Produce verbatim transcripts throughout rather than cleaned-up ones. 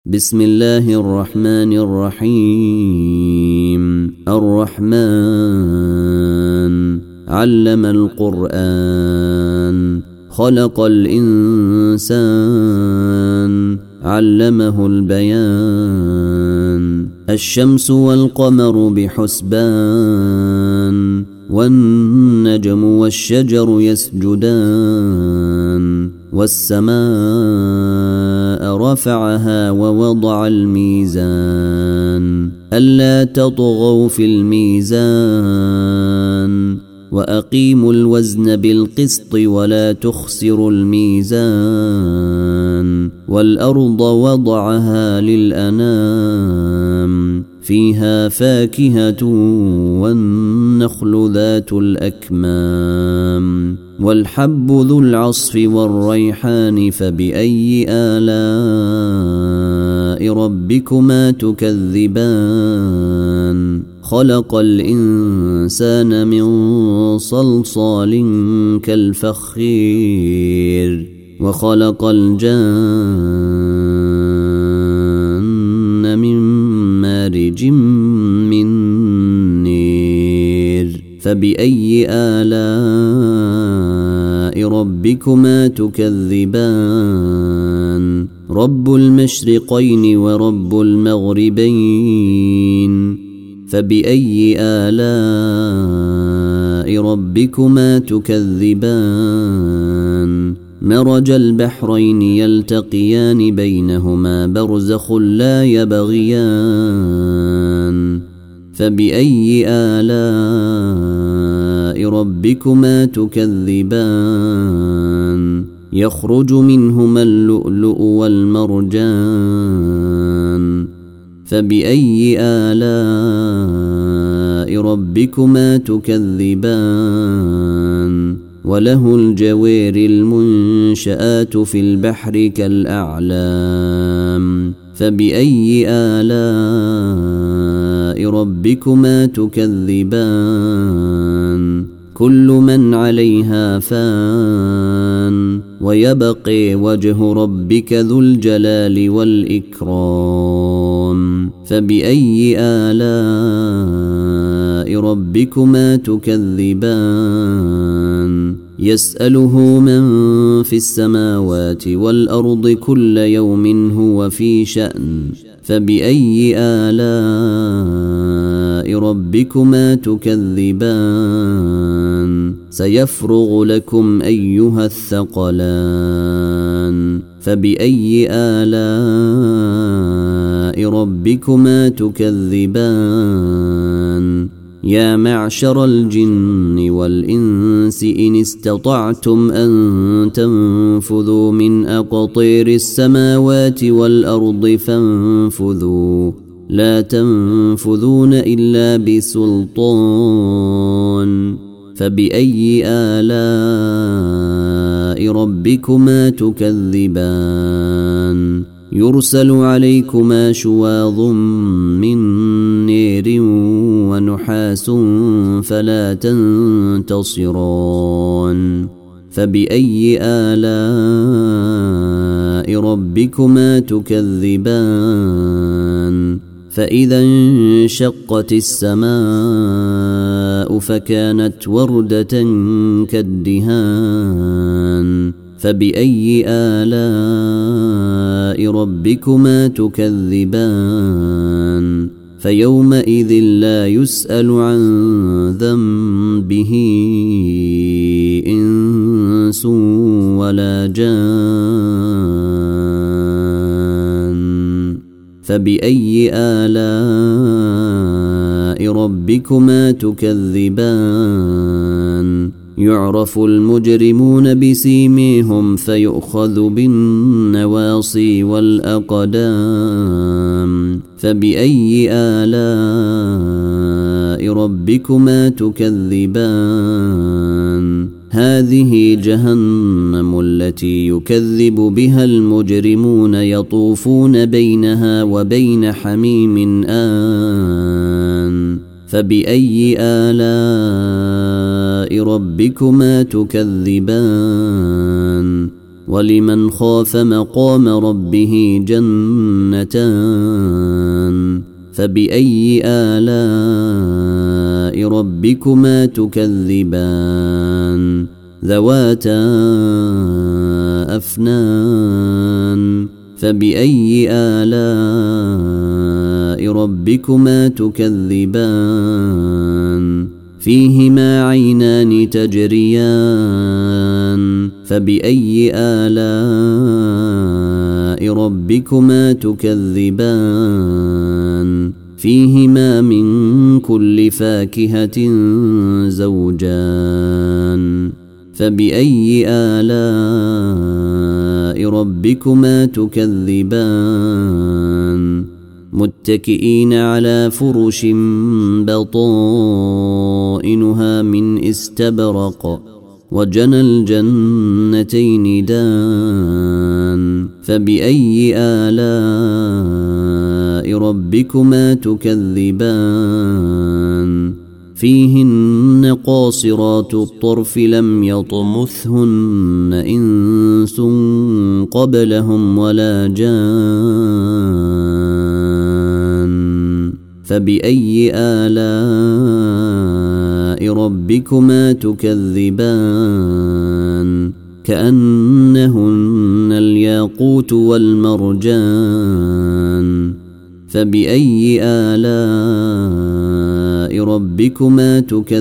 بسم الله الرحمن الرحيم. الرحمن علم القرآن خلق الإنسان علمه البيان. الشمس والقمر بحسبان والنجم والشجر يسجدان والسماء رفعها ووضع الميزان ألا تطغوا في الميزان وأقيموا الوزن بالقسط ولا تخسروا الميزان. والأرض وضعها للأنام فيها فاكهة والنخل ذات الأكمام والحب ذو العصف والريحان. فبأي آلاء ربكما تكذبان؟ خلق الإنسان من صلصال كالفخير وخلق الجان من مارج من نير. فبأي آلاء ربكما تكذبان؟ رب المشرقين ورب المغربين. فبأي آلاء ربكما تكذبان؟ مرج البحرين يلتقيان بينهما برزخ لا يبغيان. فبأي آلاء ربكما تكذبان؟ يخرج منهما اللؤلؤ والمرجان. فبأي آلاء ربكما تكذبان؟ وله الجوار المنشآت في البحر كالأعلام. فبأي آلاء ربكما تكذبان؟ كل من عليها فان ويبقي وجه ربك ذو الجلال والإكرام. فبأي آلاء ربكما تكذبان؟ يسأله من في السماوات والأرض كل يوم هو في شأن. فبأي آلاء ربكما تكذبان؟ سيفرغ لكم أيها الثقلان. فبأي آلاء ربكما تكذبان؟ يا معشر الجن والإنس إن استطعتم أن تنفذوا من أقطير السماوات والأرض فانفذوا لا تنفذون إلا بسلطان. فبأي آلاء ربكما تكذبان؟ يرسل عليكما شواظ من نير ونحاس فلا تنتصران. فبأي آلاء ربكما تكذبان؟ فإذا انشقت السماء فكانت وردة كالدهان. فبأي آلاء ربكما تكذبان؟ فيومئذ لا يسأل عن ذنبه إنس ولا جان. فبأي آلاء ربكما تكذبان؟ يعرف المجرمون بسيميهم فيؤخذ بالنواصي والأقدام. فبأي آلاء ربكما تكذبان؟ هذه جهنم التي يكذب بها المجرمون يطوفون بينها وبين حميم آن. فبأي آلاء ربكما تكذبان؟ ولمن خاف مقام ربه جنتان فبأي آلاء ربكما تكذبان ذواتا أفنان فبأي آلاء ربكما تكذبان فيهما عينان تجريان فبأي آلاء ربكما تكذبان فيهما من كل فاكهة زوجان فبأي آلاء ربكما تكذبان متكئين على فرش بطائنها من استبرق وجنى الجنتين دان فبأي آلاء ربكما تكذبان فيهن قاصرات الطرف لم يطمثهن إنس قبلهم ولا جان فبأي آلاء ربكما تكذبان كأنهن الياقوت والمرجان فبأي آلاء ربكما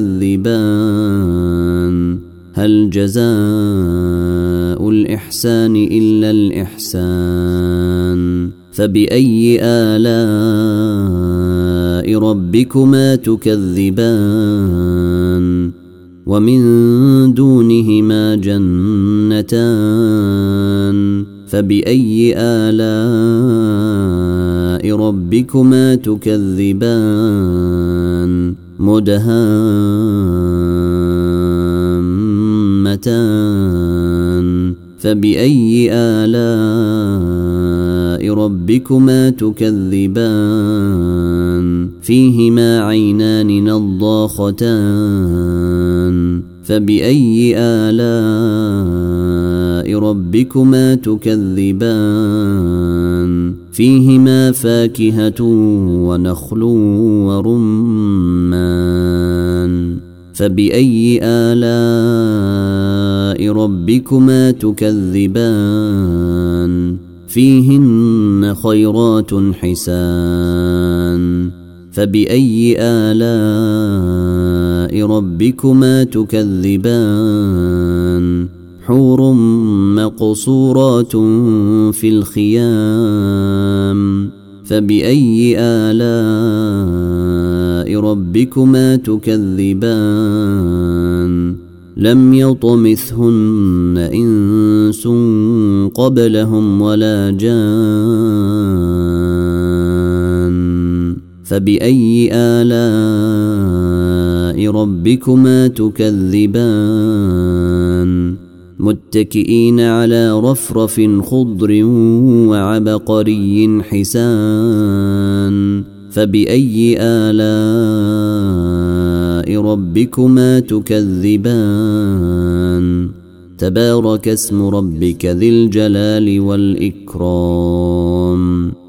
تكذبان هل جزاء الإحسان إلا الإحسان فبأي آلاء ربكما تكذبان ومن دونهما جنتان فبأي آلاء ربكما تكذبان مدهامتان فبأي آلاء ربكما تكذبان فيهما عينان نضاختان فبأي آلاء ربكما تكذبان فيهما فاكهة ونخل ورمان فبأي آلاء ربكما تكذبان فيهن خيرات حسان فبأي آلاء ربكما تكذبان حور مقصورات في الخيام فبأي آلاء ربكما تكذبان لم يطمثهن إنس قبلهم ولا جان فبأي آلاء ربكما تكذبان متكئين على رفرف خضر وعبقري حسان فبأي آلاء ربكما تكذبان تبارك اسم ربك ذي الجلال والإكرام